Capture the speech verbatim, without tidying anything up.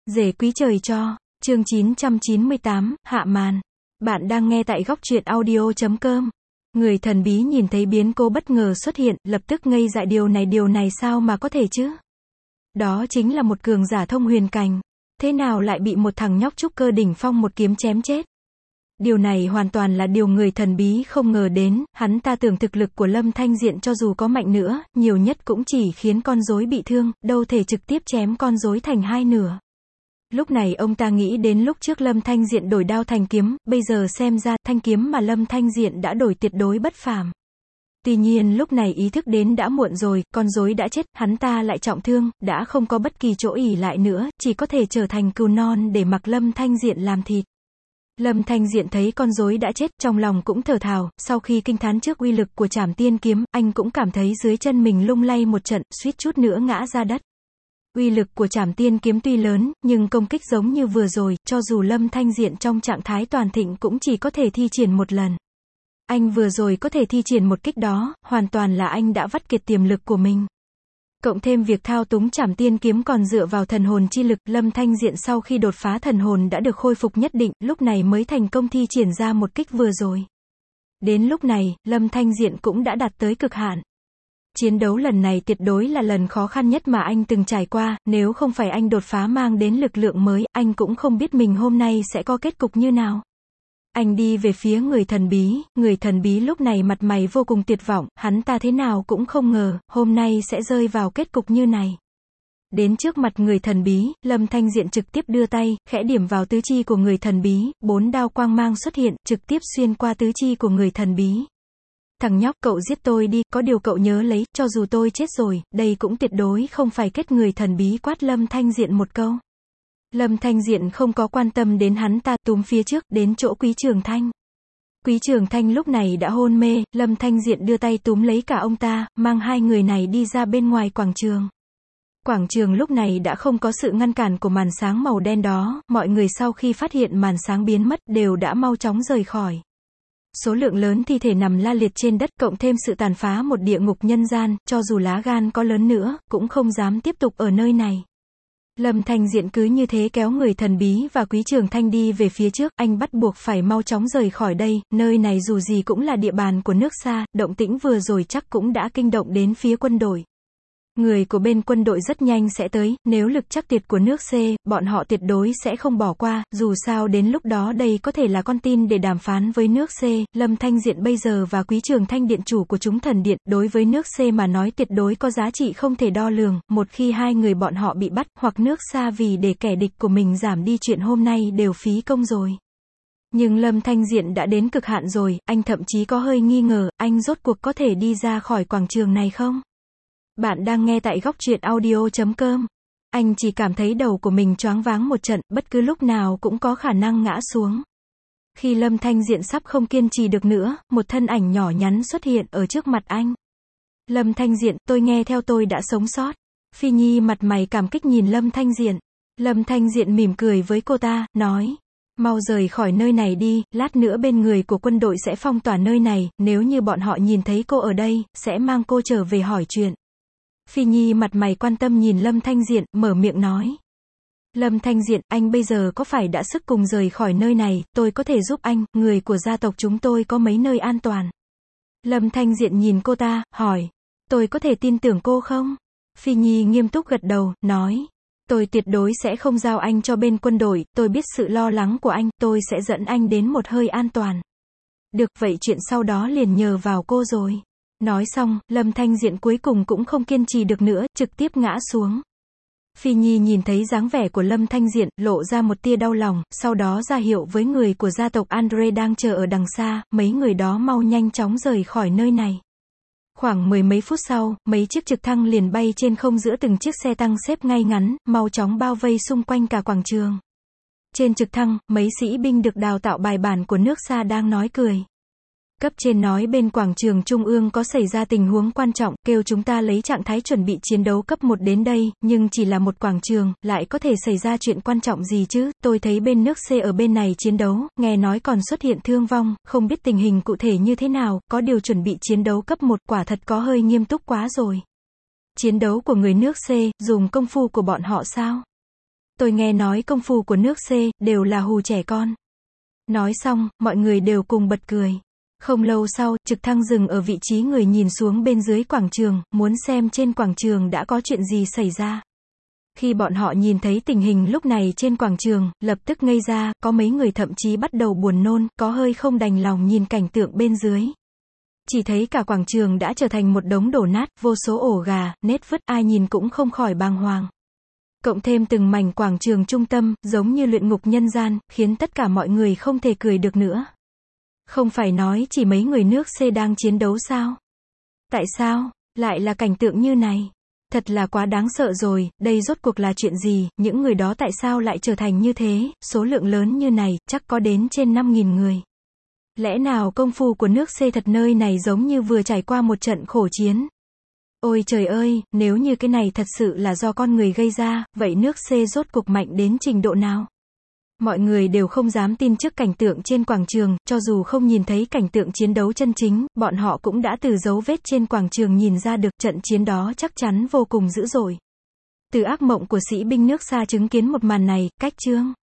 Rể quý trời cho, chương chín trăm chín mươi tám, hạ màn. Bạn đang nghe tại góc truyện audio chấm com. Người thần bí nhìn thấy biến cố bất ngờ xuất hiện, lập tức ngây dại điều này điều này sao mà có thể chứ? Đó chính là một cường giả thông huyền cảnh. Thế nào lại bị một thằng nhóc trúc cơ đỉnh phong một kiếm chém chết? Điều này hoàn toàn là điều người thần bí không ngờ đến, hắn ta tưởng thực lực của Lâm Thanh Diện cho dù có mạnh nữa, nhiều nhất cũng chỉ khiến con rối bị thương, đâu thể trực tiếp chém con rối thành hai nửa. Lúc này ông ta nghĩ đến lúc trước Lâm Thanh Diện đổi đao thành kiếm, bây giờ xem ra, thanh kiếm mà Lâm Thanh Diện đã đổi tuyệt đối bất phàm. Tuy nhiên lúc này ý thức đến đã muộn rồi, con rối đã chết, hắn ta lại trọng thương, đã không có bất kỳ chỗ ỷ lại nữa, chỉ có thể trở thành cừu non để mặc Lâm Thanh Diện làm thịt. Lâm Thanh Diện thấy con rối đã chết, trong lòng cũng thở thào, sau khi kinh thán trước uy lực của Trảm Tiên kiếm, anh cũng cảm thấy dưới chân mình lung lay một trận, suýt chút nữa ngã ra đất. Uy lực của Trảm Tiên kiếm tuy lớn, nhưng công kích giống như vừa rồi, cho dù Lâm Thanh Diện trong trạng thái toàn thịnh cũng chỉ có thể thi triển một lần. Anh vừa rồi có thể thi triển một kích đó, hoàn toàn là anh đã vắt kiệt tiềm lực của mình. Cộng thêm việc thao túng Trảm Tiên kiếm còn dựa vào thần hồn chi lực, Lâm Thanh Diện sau khi đột phá thần hồn đã được khôi phục nhất định, lúc này mới thành công thi triển ra một kích vừa rồi. Đến lúc này, Lâm Thanh Diện cũng đã đạt tới cực hạn. Chiến đấu lần này tuyệt đối là lần khó khăn nhất mà anh từng trải qua, nếu không phải anh đột phá mang đến lực lượng mới, anh cũng không biết mình hôm nay sẽ có kết cục như nào. Anh đi về phía người thần bí, người thần bí lúc này mặt mày vô cùng tuyệt vọng, hắn ta thế nào cũng không ngờ, hôm nay sẽ rơi vào kết cục như này. Đến trước mặt người thần bí, Lâm Thanh Diện trực tiếp đưa tay, khẽ điểm vào tứ chi của người thần bí, bốn đao quang mang xuất hiện, trực tiếp xuyên qua tứ chi của người thần bí. Thằng nhóc, cậu giết tôi đi, có điều cậu nhớ lấy, cho dù tôi chết rồi, đây cũng tuyệt đối không phải kết. Người thần bí quát Lâm Thanh Diện một câu. Lâm Thanh Diện không có quan tâm đến hắn ta, túm phía trước, đến chỗ Quý Trường Thanh. Quý Trường Thanh lúc này đã hôn mê, Lâm Thanh Diện đưa tay túm lấy cả ông ta, mang hai người này đi ra bên ngoài quảng trường. Quảng trường lúc này đã không có sự ngăn cản của màn sáng màu đen đó, mọi người sau khi phát hiện màn sáng biến mất, đều đã mau chóng rời khỏi. Số lượng lớn thi thể nằm la liệt trên đất, cộng thêm sự tàn phá một địa ngục nhân gian, cho dù lá gan có lớn nữa, cũng không dám tiếp tục ở nơi này. Lâm Thanh Diện cứ như thế kéo người thần bí và Quý Trường Thanh đi về phía trước, anh bắt buộc phải mau chóng rời khỏi đây, nơi này dù gì cũng là địa bàn của nước xa, động tĩnh vừa rồi chắc cũng đã kinh động đến phía quân đội. Người của bên quân đội rất nhanh sẽ tới, nếu lực chắc tuyệt của nước C, bọn họ tuyệt đối sẽ không bỏ qua, dù sao đến lúc đó đây có thể là con tin để đàm phán với nước C, Lâm Thanh Diện bây giờ và Quý Trường Thanh điện chủ của chúng thần điện, đối với nước C mà nói tuyệt đối có giá trị không thể đo lường, một khi hai người bọn họ bị bắt, hoặc nước xa vì để kẻ địch của mình giảm đi chuyện hôm nay đều phí công rồi. Nhưng Lâm Thanh Diện đã đến cực hạn rồi, anh thậm chí có hơi nghi ngờ, anh rốt cuộc có thể đi ra khỏi quảng trường này không? Bạn đang nghe tại góc truyện audio chấm com. Anh chỉ cảm thấy đầu của mình choáng váng một trận, bất cứ lúc nào cũng có khả năng ngã xuống. Khi Lâm Thanh Diện sắp không kiên trì được nữa, một thân ảnh nhỏ nhắn xuất hiện ở trước mặt anh. Lâm Thanh Diện, tôi nghe theo tôi đã sống sót. Phi Nhi mặt mày cảm kích nhìn Lâm Thanh Diện. Lâm Thanh Diện mỉm cười với cô ta, nói. Mau rời khỏi nơi này đi, lát nữa bên người của quân đội sẽ phong tỏa nơi này, nếu như bọn họ nhìn thấy cô ở đây, sẽ mang cô trở về hỏi chuyện. Phi Nhi mặt mày quan tâm nhìn Lâm Thanh Diện, mở miệng nói. Lâm Thanh Diện, anh bây giờ có phải đã sức cùng rời khỏi nơi này, tôi có thể giúp anh, người của gia tộc chúng tôi có mấy nơi an toàn. Lâm Thanh Diện nhìn cô ta, hỏi. Tôi có thể tin tưởng cô không? Phi Nhi nghiêm túc gật đầu, nói. Tôi tuyệt đối sẽ không giao anh cho bên quân đội, tôi biết sự lo lắng của anh, tôi sẽ dẫn anh đến một hơi an toàn. Được, vậy chuyện sau đó liền nhờ vào cô rồi. Nói xong, Lâm Thanh Diện cuối cùng cũng không kiên trì được nữa, trực tiếp ngã xuống. Phi Nhi nhìn thấy dáng vẻ của Lâm Thanh Diện, lộ ra một tia đau lòng, sau đó ra hiệu với người của gia tộc Andre đang chờ ở đằng xa, mấy người đó mau nhanh chóng rời khỏi nơi này. Khoảng mười mấy phút sau, mấy chiếc trực thăng liền bay trên không giữa từng chiếc xe tăng xếp ngay ngắn, mau chóng bao vây xung quanh cả quảng trường. Trên trực thăng, mấy sĩ binh được đào tạo bài bản của nước xa đang nói cười. Cấp trên nói bên quảng trường trung ương có xảy ra tình huống quan trọng, kêu chúng ta lấy trạng thái chuẩn bị chiến đấu cấp một đến đây, nhưng chỉ là một quảng trường, lại có thể xảy ra chuyện quan trọng gì chứ, tôi thấy bên nước C ở bên này chiến đấu, nghe nói còn xuất hiện thương vong, không biết tình hình cụ thể như thế nào, có điều chuẩn bị chiến đấu cấp một, quả thật có hơi nghiêm túc quá rồi. Chiến đấu của người nước C, dùng công phu của bọn họ sao? Tôi nghe nói công phu của nước C, đều là hù trẻ con. Nói xong, mọi người đều cùng bật cười. Không lâu sau, trực thăng dừng ở vị trí người nhìn xuống bên dưới quảng trường, muốn xem trên quảng trường đã có chuyện gì xảy ra. Khi bọn họ nhìn thấy tình hình lúc này trên quảng trường, lập tức ngây ra, có mấy người thậm chí bắt đầu buồn nôn, có hơi không đành lòng nhìn cảnh tượng bên dưới. Chỉ thấy cả quảng trường đã trở thành một đống đổ nát, vô số ổ gà, nết vứt, ai nhìn cũng không khỏi bàng hoàng. Cộng thêm từng mảnh quảng trường trung tâm, giống như luyện ngục nhân gian, khiến tất cả mọi người không thể cười được nữa. Không phải nói chỉ mấy người nước C đang chiến đấu sao? Tại sao lại là cảnh tượng như này? Thật là quá đáng sợ rồi, đây rốt cuộc là chuyện gì, những người đó tại sao lại trở thành như thế, số lượng lớn như này, chắc có đến trên năm nghìn người. Lẽ nào công phu của nước C thật nơi này giống như vừa trải qua một trận khổ chiến? Ôi trời ơi, nếu như cái này thật sự là do con người gây ra, vậy nước C rốt cuộc mạnh đến trình độ nào? Mọi người đều không dám tin trước cảnh tượng trên quảng trường, cho dù không nhìn thấy cảnh tượng chiến đấu chân chính, bọn họ cũng đã từ dấu vết trên quảng trường nhìn ra được trận chiến đó chắc chắn vô cùng dữ dội. Từ ác mộng của sĩ binh nước xa chứng kiến một màn này, cách chương